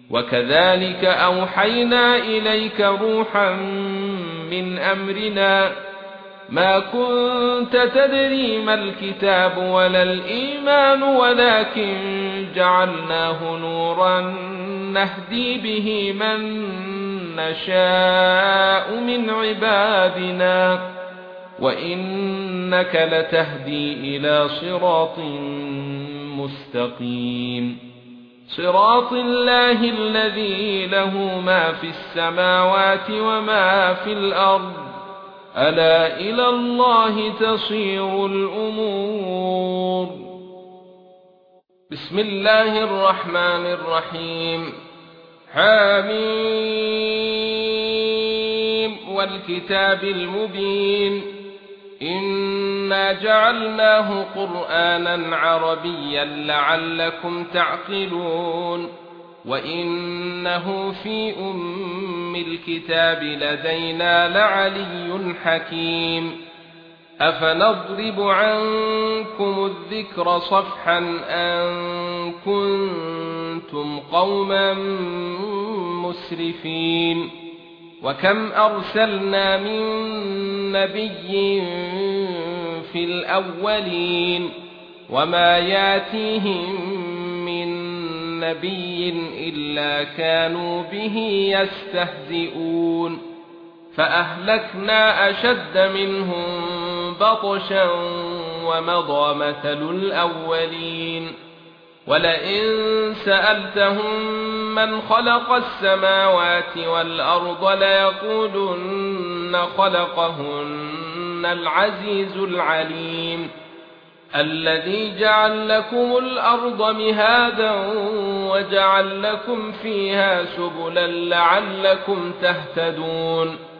وكذلك أوحينا إليك روحا من أمرنا ما كنت تدري ما الكتاب ولا الإيمان ولكن جعلناه نورا نهدي به من نشاء من عبادنا وإنك لتهدي إلى صراط مستقيم صراط الله الذي له ما في السماوات وما في الأرض ألا إلى الله تصير الأمور بسم الله الرحمن الرحيم حميم والكتاب المبين إنا جعلناه قرآنا عربيا لعلكم تعقلون وإنه في أم الكتاب لدينا لعلي حكيم أفنضرب عنكم الذكر صفحا أن كنتم قوما مسرفين وكم أرسلنا من نبي في الأولين وما ياتيهم من نبي إلا كانوا به يستهزئون فأهلكنا أشد منهم بطشا ومضى مثل الأولين ولئن سألتهم من خلق السماوات والأرض ليقولن خلقهن العزيز العليم الذي جعل لكم الأرض مهادا وجعل لكم فيها سبلا لعلكم تهتدون